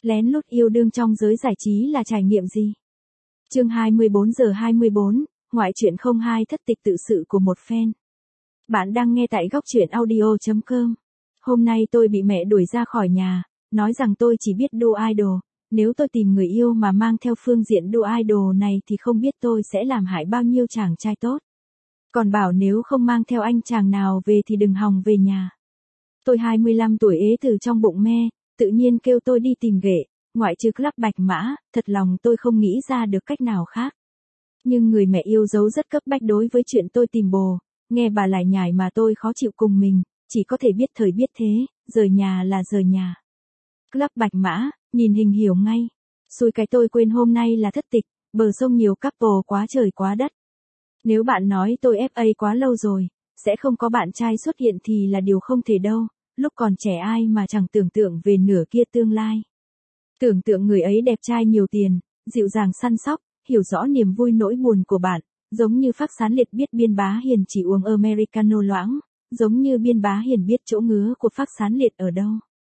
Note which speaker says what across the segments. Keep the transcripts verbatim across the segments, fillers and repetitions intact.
Speaker 1: Lén lút yêu đương trong giới giải trí là trải nghiệm gì? Chương hai mươi bốn giờ hai mươi bốn, ngoại truyện không hai thất tịch tự sự của một fan. Bạn đang nghe tại góc truyện audio chấm com. Hôm nay tôi bị mẹ đuổi ra khỏi nhà, nói rằng tôi chỉ biết đu idol, nếu tôi tìm người yêu mà mang theo phương diện đu idol này thì không biết tôi sẽ làm hại bao nhiêu chàng trai tốt. Còn bảo nếu không mang theo anh chàng nào về thì đừng hòng về nhà. Tôi hai mươi lăm tuổi ế từ trong bụng me, tự nhiên kêu tôi đi tìm ghệ, ngoại trừ club Bạch Mã, thật lòng tôi không nghĩ ra được cách nào khác. Nhưng người mẹ yêu dấu rất cấp bách đối với chuyện tôi tìm bồ, nghe bà lại nhải mà tôi khó chịu cùng mình, chỉ có thể biết thời biết thế, rời nhà là rời nhà. Club Bạch Mã, nhìn hình hiểu ngay. Xui cái tôi quên hôm nay là thất tịch, bờ sông nhiều couple quá trời quá đất. Nếu bạn nói tôi ép a quá lâu rồi, sẽ không có bạn trai xuất hiện thì là điều không thể đâu, lúc còn trẻ ai mà chẳng tưởng tượng về nửa kia tương lai. Tưởng tượng người ấy đẹp trai nhiều tiền, dịu dàng săn sóc, hiểu rõ niềm vui nỗi buồn của bạn, giống như Phác Sán Liệt biết Biên Bá Hiền chỉ uống Americano loãng, giống như Biên Bá Hiền biết chỗ ngứa của Phác Sán Liệt ở đâu.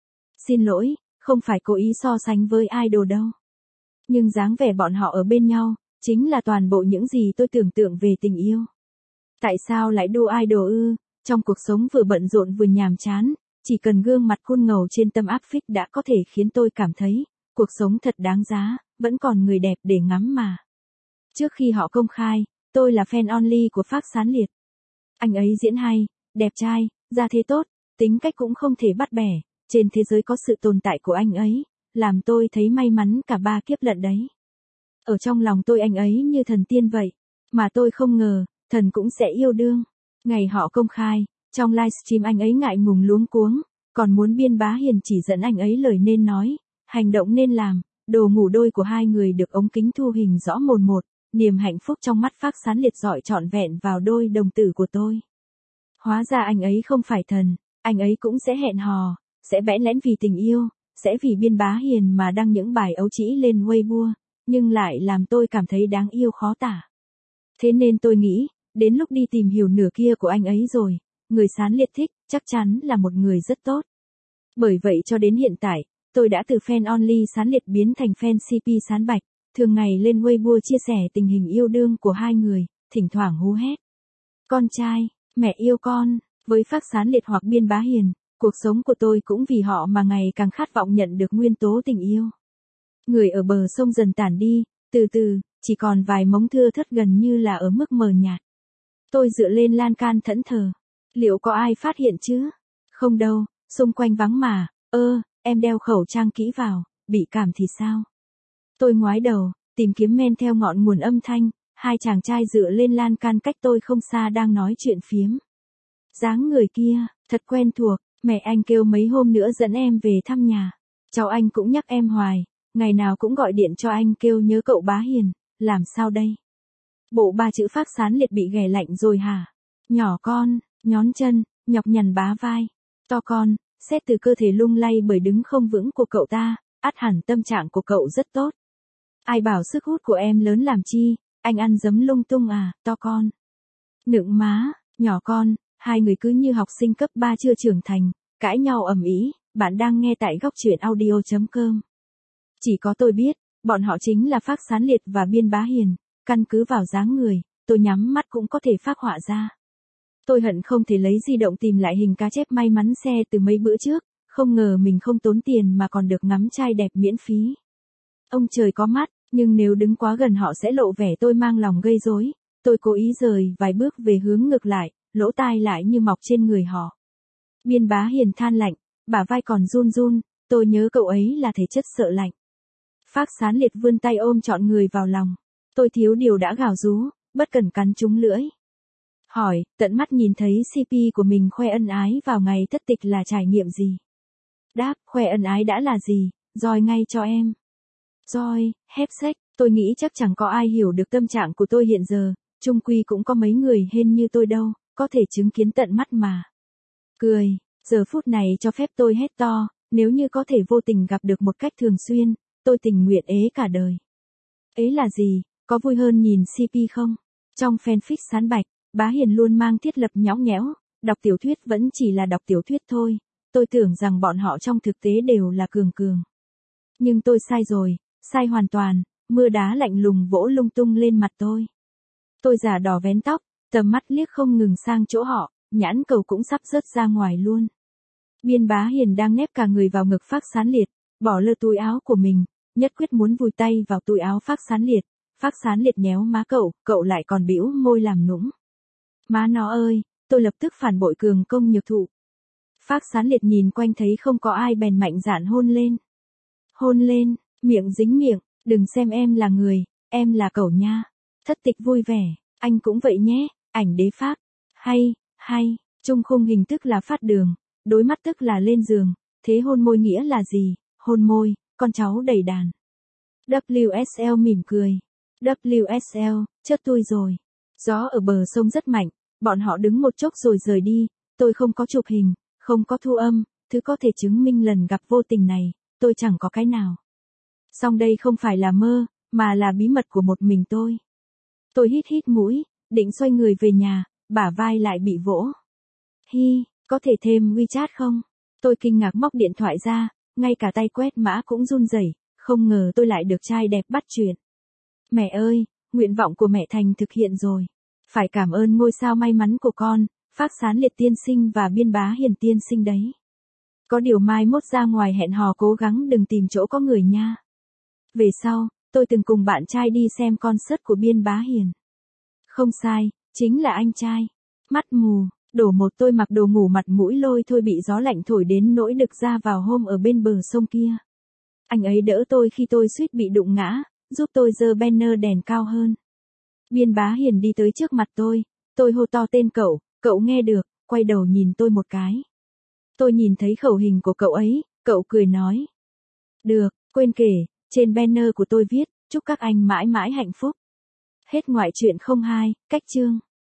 Speaker 1: Xin lỗi, không phải cố ý so sánh với idol đâu. Nhưng dáng vẻ bọn họ ở bên nhau, chính là toàn bộ những gì tôi tưởng tượng về tình yêu. Tại sao lại đu idol ư? Trong cuộc sống vừa bận rộn vừa nhàm chán, chỉ cần gương mặt khuôn ngầu trên tâm áp phích đã có thể khiến tôi cảm thấy, cuộc sống thật đáng giá, vẫn còn người đẹp để ngắm mà. Trước khi họ công khai, tôi là fan only của Phác Sán Liệt. Anh ấy diễn hay, đẹp trai, gia thế tốt, tính cách cũng không thể bắt bẻ, trên thế giới có sự tồn tại của anh ấy, làm tôi thấy may mắn cả ba kiếp lận đấy. Ở trong lòng tôi anh ấy như thần tiên vậy, mà tôi không ngờ, thần cũng sẽ yêu đương. Ngày họ công khai, trong livestream anh ấy ngại ngùng luống cuống, còn muốn Biên Bá Hiền chỉ dẫn anh ấy lời nên nói, hành động nên làm, đồ ngủ đôi của hai người được ống kính thu hình rõ mồn một, niềm hạnh phúc trong mắt Phác Sán Liệt rọi trọn vẹn vào đôi đồng tử của tôi. Hóa ra anh ấy không phải thần, anh ấy cũng sẽ hẹn hò, sẽ bẽn lẽn vì tình yêu, sẽ vì Biên Bá Hiền mà đăng những bài ấu trĩ lên Weibo, nhưng lại làm tôi cảm thấy đáng yêu khó tả. Thế nên tôi nghĩ, đến lúc đi tìm hiểu nửa kia của anh ấy rồi, người Sán Liệt thích, chắc chắn là một người rất tốt. Bởi vậy cho đến hiện tại, tôi đã từ fan only Sán Liệt biến thành fan xê pê Sán Bạch, thường ngày lên Weibo chia sẻ tình hình yêu đương của hai người, thỉnh thoảng hú hét. Con trai, mẹ yêu con, với Phác Sán Liệt hoặc Biên Bá Hiền, cuộc sống của tôi cũng vì họ mà ngày càng khát vọng nhận được nguyên tố tình yêu. Người ở bờ sông dần tản đi, từ từ, chỉ còn vài mống thưa thớt gần như là ở mức mờ nhạt. Tôi dựa lên lan can thẫn thờ. Liệu có ai phát hiện chứ? Không đâu, xung quanh vắng mà, ơ, em đeo khẩu trang kỹ vào, bị cảm thì sao? Tôi ngoái đầu, tìm kiếm men theo ngọn nguồn âm thanh, hai chàng trai dựa lên lan can cách tôi không xa đang nói chuyện phiếm. Dáng người kia, thật quen thuộc, mẹ anh kêu mấy hôm nữa dẫn em về thăm nhà. Cháu anh cũng nhắc em hoài, ngày nào cũng gọi điện cho anh kêu nhớ cậu Bá Hiền, làm sao đây? Bộ ba chữ Phác Sán Liệt bị ghẻ lạnh rồi hả? Nhỏ con, nhón chân, nhọc nhằn bá vai. To con, xét từ cơ thể lung lay bởi đứng không vững của cậu ta, ắt hẳn tâm trạng của cậu rất tốt. Ai bảo sức hút của em lớn làm chi, anh ăn dấm lung tung à, to con. Nựng má, nhỏ con, hai người cứ như học sinh cấp ba chưa trưởng thành, cãi nhau ầm ĩ. Bạn đang nghe tại góc truyện audio chấm com. Chỉ có tôi biết, bọn họ chính là Phác Sán Liệt và Biên Bá Hiền, căn cứ vào dáng người, tôi nhắm mắt cũng có thể phác họa ra. Tôi hận không thể lấy di động tìm lại hình cá chép may mắn xe từ mấy bữa trước, không ngờ mình không tốn tiền mà còn được ngắm trai đẹp miễn phí. Ông trời có mắt, nhưng nếu đứng quá gần họ sẽ lộ vẻ tôi mang lòng gây rối. Tôi cố ý rời vài bước về hướng ngược lại, lỗ tai lại như mọc trên người họ. Biên Bá Hiền than lạnh, bả vai còn run run, tôi nhớ cậu ấy là thể chất sợ lạnh. Phác Sán Liệt vươn tay ôm trọn người vào lòng. Tôi thiếu điều đã gào rú, bất cần cắn trúng lưỡi. Hỏi, tận mắt nhìn thấy xê pê của mình khoe ân ái vào ngày thất tịch là trải nghiệm gì? Đáp, khoe ân ái đã là gì, roi ngay cho em. Roi, hép xếch, tôi nghĩ chắc chẳng có ai hiểu được tâm trạng của tôi hiện giờ, chung quy cũng có mấy người hên như tôi đâu, có thể chứng kiến tận mắt mà. Cười, giờ phút này cho phép tôi hét to, nếu như có thể vô tình gặp được một cách thường xuyên, tôi tình nguyện ế cả đời. Ấy là gì, có vui hơn nhìn xê pê không? Trong fanfic Sán Bạch, Bá Hiền luôn mang thiết lập nhõng nhẽo, đọc tiểu thuyết vẫn chỉ là đọc tiểu thuyết thôi, tôi tưởng rằng bọn họ trong thực tế đều là cường cường. Nhưng tôi sai rồi, sai hoàn toàn, mưa đá lạnh lùng vỗ lung tung lên mặt tôi. Tôi giả đỏ vén tóc, tầm mắt liếc không ngừng sang chỗ họ, nhãn cầu cũng sắp rớt ra ngoài luôn. Biên Bá Hiền đang nép cả người vào ngực Phác Sán Liệt, bỏ lơ túi áo của mình, nhất quyết muốn vùi tay vào túi áo Phác Sán Liệt. Phác Sán Liệt nhéo má cậu, cậu lại còn bĩu môi làm nũng. Má nó ơi, tôi lập tức phản bội cường công nhược thụ. Phác Sán Liệt nhìn quanh thấy không có ai bèn mạnh dạn hôn lên. Hôn lên, miệng dính miệng, đừng xem em là người, em là cậu nha. Thất tịch vui vẻ, anh cũng vậy nhé, ảnh đế Phác. Hay, hay, trung khung hình tức là phát đường, đối mắt tức là lên giường, thế hôn môi nghĩa là gì? Hôn môi, con cháu đầy đàn. W S L mỉm cười. W S L, chết tôi rồi. Gió ở bờ sông rất mạnh, bọn họ đứng một chốc rồi rời đi, tôi không có chụp hình, không có thu âm, thứ có thể chứng minh lần gặp vô tình này, tôi chẳng có cái nào. Song đây không phải là mơ, mà là bí mật của một mình tôi. Tôi hít hít mũi, định xoay người về nhà, bả vai lại bị vỗ. Hi, có thể thêm WeChat không? Tôi kinh ngạc móc điện thoại ra, ngay cả tay quét mã cũng run rẩy, không ngờ tôi lại được trai đẹp bắt chuyện. Mẹ ơi, nguyện vọng của mẹ thành thực hiện rồi. Phải cảm ơn ngôi sao may mắn của con, Phác Sán Liệt tiên sinh và Biên Bá Hiền tiên sinh đấy. Có điều mai mốt ra ngoài hẹn hò cố gắng đừng tìm chỗ có người nha. Về sau, tôi từng cùng bạn trai đi xem concert của Biên Bá Hiền. Không sai, chính là anh trai. Mắt mù, đổ một tôi mặc đồ ngủ mặt mũi lôi thôi bị gió lạnh thổi đến nỗi đực ra vào hôm ở bên bờ sông kia. Anh ấy đỡ tôi khi tôi suýt bị đụng ngã, giúp tôi giơ banner đèn cao hơn. Biên Bá Hiền đi tới trước mặt tôi, tôi hô to tên cậu, cậu nghe được, quay đầu nhìn tôi một cái. Tôi nhìn thấy khẩu hình của cậu ấy, cậu cười nói. Được, quên kể, trên banner của tôi viết, chúc các anh mãi mãi hạnh phúc. Hết ngoại truyện không hai, cách chương.